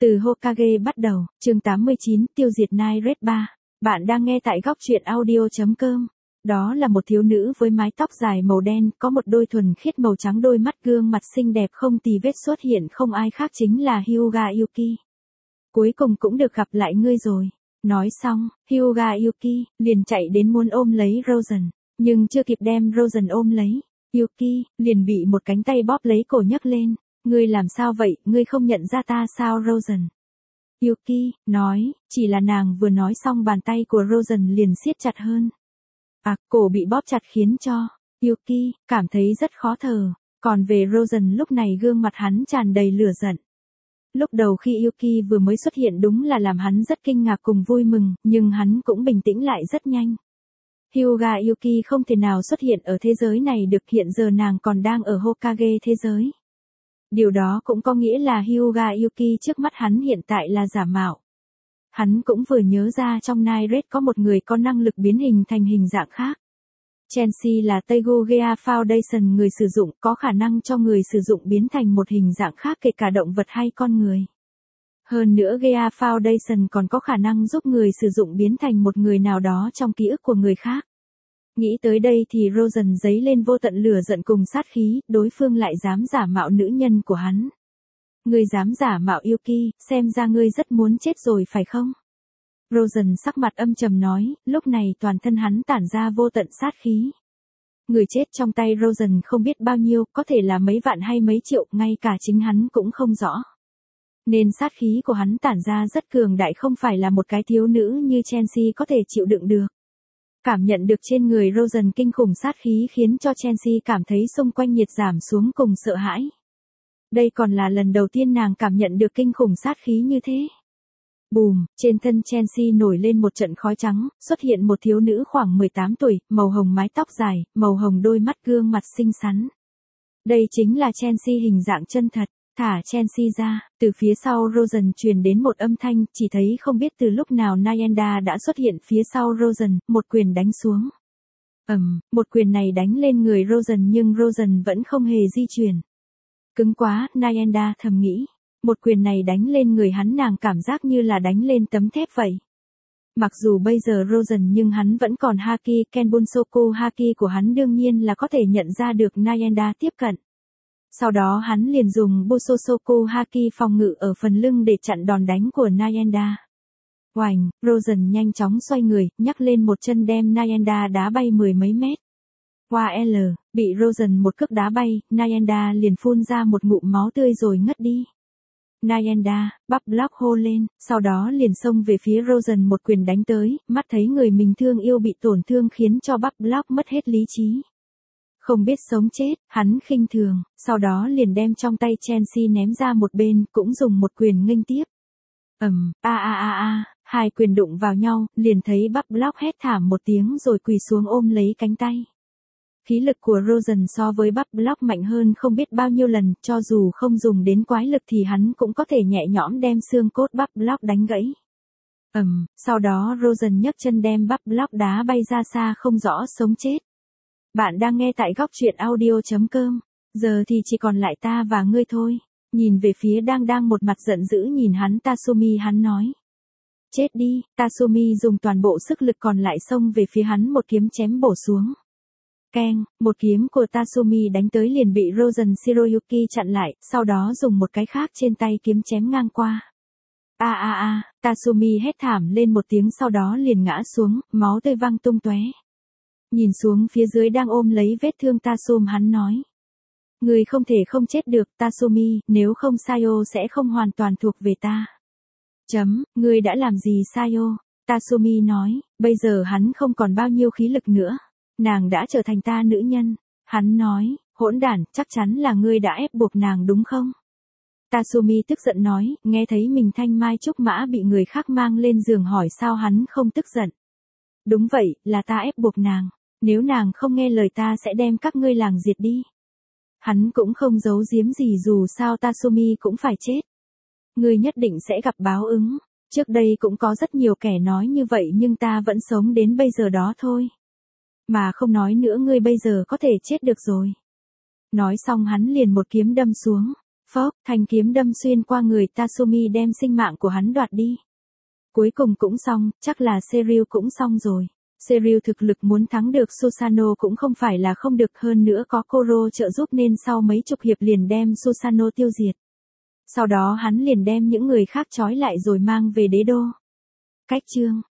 Từ Hokage bắt đầu, chương 89, tiêu diệt Night Red 3. Bạn đang nghe tại góc truyện audio.com. Đó là một thiếu nữ với mái tóc dài màu đen, có một đôi thuần khiết màu trắng, đôi mắt gương mặt xinh đẹp không tì vết, xuất hiện không ai khác chính là Hyuga Yuki. Cuối cùng cũng được gặp lại ngươi rồi. Nói xong, Hyuga Yuki liền chạy đến muốn ôm lấy Rosen, nhưng chưa kịp đem Rosen ôm lấy, Yuki liền bị một cánh tay bóp lấy cổ nhấc lên. Ngươi làm sao vậy, ngươi không nhận ra ta sao Rosen? Yuki nói, chỉ là nàng vừa nói xong bàn tay của Rosen liền siết chặt hơn. Cổ bị bóp chặt khiến cho Yuki cảm thấy rất khó thở, còn về Rosen lúc này gương mặt hắn tràn đầy lửa giận. Lúc đầu khi Yuki vừa mới xuất hiện đúng là làm hắn rất kinh ngạc cùng vui mừng, nhưng hắn cũng bình tĩnh lại rất nhanh. Hyuga Yuki không thể nào xuất hiện ở thế giới này được, hiện giờ nàng còn đang ở Hokage thế giới. Điều đó cũng có nghĩa là Hyuga Yuki trước mắt hắn hiện tại là giả mạo. Hắn cũng vừa nhớ ra trong Night Red có một người có năng lực biến hình thành hình dạng khác. Chelsea là Teigo Gea Foundation, người sử dụng có khả năng cho người sử dụng biến thành một hình dạng khác, kể cả động vật hay con người. Hơn nữa Gea Foundation còn có khả năng giúp người sử dụng biến thành một người nào đó trong ký ức của người khác. Nghĩ tới đây thì Rosen dấy lên vô tận lửa giận cùng sát khí, đối phương lại dám giả mạo nữ nhân của hắn. Ngươi dám giả mạo Yuki, xem ra ngươi rất muốn chết rồi phải không? Rosen sắc mặt âm trầm nói, lúc này toàn thân hắn tản ra vô tận sát khí. Người chết trong tay Rosen không biết bao nhiêu, có thể là mấy vạn hay mấy triệu, ngay cả chính hắn cũng không rõ. Nên sát khí của hắn tản ra rất cường đại, không phải là một cái thiếu nữ như Chelsea có thể chịu đựng được. Cảm nhận được trên người Rosen kinh khủng sát khí khiến cho Chelsea cảm thấy xung quanh nhiệt giảm xuống cùng sợ hãi. Đây còn là lần đầu tiên nàng cảm nhận được kinh khủng sát khí như thế. Bùm, trên thân Chelsea nổi lên một trận khói trắng, xuất hiện một thiếu nữ khoảng 18 tuổi, màu hồng mái tóc dài, màu hồng đôi mắt gương mặt xinh xắn. Đây chính là Chelsea hình dạng chân thật. Thả Chelsea ra, từ phía sau Rosen truyền đến một âm thanh, chỉ thấy không biết từ lúc nào Nyanda đã xuất hiện phía sau Rosen, một quyền đánh xuống. Một quyền này đánh lên người Rosen nhưng Rosen vẫn không hề di chuyển. Cứng quá, Nyanda thầm nghĩ. Một quyền này đánh lên người hắn, nàng cảm giác như là đánh lên tấm thép vậy. Mặc dù bây giờ Rosen nhưng hắn vẫn còn haki, Kenbunsoku haki của hắn đương nhiên là có thể nhận ra được Nyanda tiếp cận. Sau đó hắn liền dùng Busosoku haki phòng ngự ở phần lưng để chặn đòn đánh của Nyanda. Oành, Rosen nhanh chóng xoay người, nhắc lên một chân đem Nyanda đá bay mười mấy mét. L, bị Rosen một cước đá bay, Nyanda liền phun ra một ngụm máu tươi rồi ngất đi. Nyanda, bắp block hô lên, sau đó liền xông về phía Rosen một quyền đánh tới, mắt thấy người mình thương yêu bị tổn thương khiến cho bắp block mất hết lý trí. Không biết sống chết, hắn khinh thường, sau đó liền đem trong tay Chelsea ném ra một bên, cũng dùng một quyền nghênh tiếp. Hai quyền đụng vào nhau, liền thấy bắp block hét thảm một tiếng rồi quỳ xuống ôm lấy cánh tay. Khí lực của Rosen so với bắp block mạnh hơn không biết bao nhiêu lần, cho dù không dùng đến quái lực thì hắn cũng có thể nhẹ nhõm đem xương cốt bắp block đánh gãy. Sau đó Rosen nhấc chân đem bắp block đá bay ra xa không rõ sống chết. Bạn đang nghe tại góc truyện audio.com. Giờ thì chỉ còn lại ta và ngươi thôi. Nhìn về phía đang một mặt giận dữ nhìn hắn Tatsumi, hắn nói. Chết đi, Tatsumi dùng toàn bộ sức lực còn lại xông về phía hắn, một kiếm chém bổ xuống. Keng, một kiếm của Tatsumi đánh tới liền bị Rosen Shiroyuki chặn lại, sau đó dùng một cái khác trên tay kiếm chém ngang qua. Tatsumi hét thảm lên một tiếng, sau đó liền ngã xuống, máu tươi văng tung tóe. Nhìn xuống phía dưới đang ôm lấy vết thương Tatsumi, hắn nói. Người không thể không chết được Tatsumi, nếu không Sayo sẽ không hoàn toàn thuộc về ta. Người đã làm gì Sayo? Tatsumi nói, bây giờ hắn không còn bao nhiêu khí lực nữa. Nàng đã trở thành ta nữ nhân. Hắn nói, hỗn đản, chắc chắn là ngươi đã ép buộc nàng đúng không? Tatsumi tức giận nói, nghe thấy mình thanh mai trúc mã bị người khác mang lên giường hỏi sao hắn không tức giận. Đúng vậy, là ta ép buộc nàng. Nếu nàng không nghe lời ta sẽ đem các ngươi làng diệt đi. Hắn cũng không giấu giếm gì, dù sao Tatsumi cũng phải chết. Ngươi nhất định sẽ gặp báo ứng. Trước đây cũng có rất nhiều kẻ nói như vậy nhưng ta vẫn sống đến bây giờ đó thôi. Mà không nói nữa, ngươi bây giờ có thể chết được rồi. Nói xong hắn liền một kiếm đâm xuống. Phốc, thanh kiếm đâm xuyên qua người Tatsumi đem sinh mạng của hắn đoạt đi. Cuối cùng cũng xong, chắc là Seryu cũng xong rồi. Seryu thực lực muốn thắng được Susanoo cũng không phải là không được, hơn nữa có Koro trợ giúp nên sau mấy chục hiệp liền đem Susanoo tiêu diệt. Sau đó hắn liền đem những người khác trói lại rồi mang về đế đô. Cách chương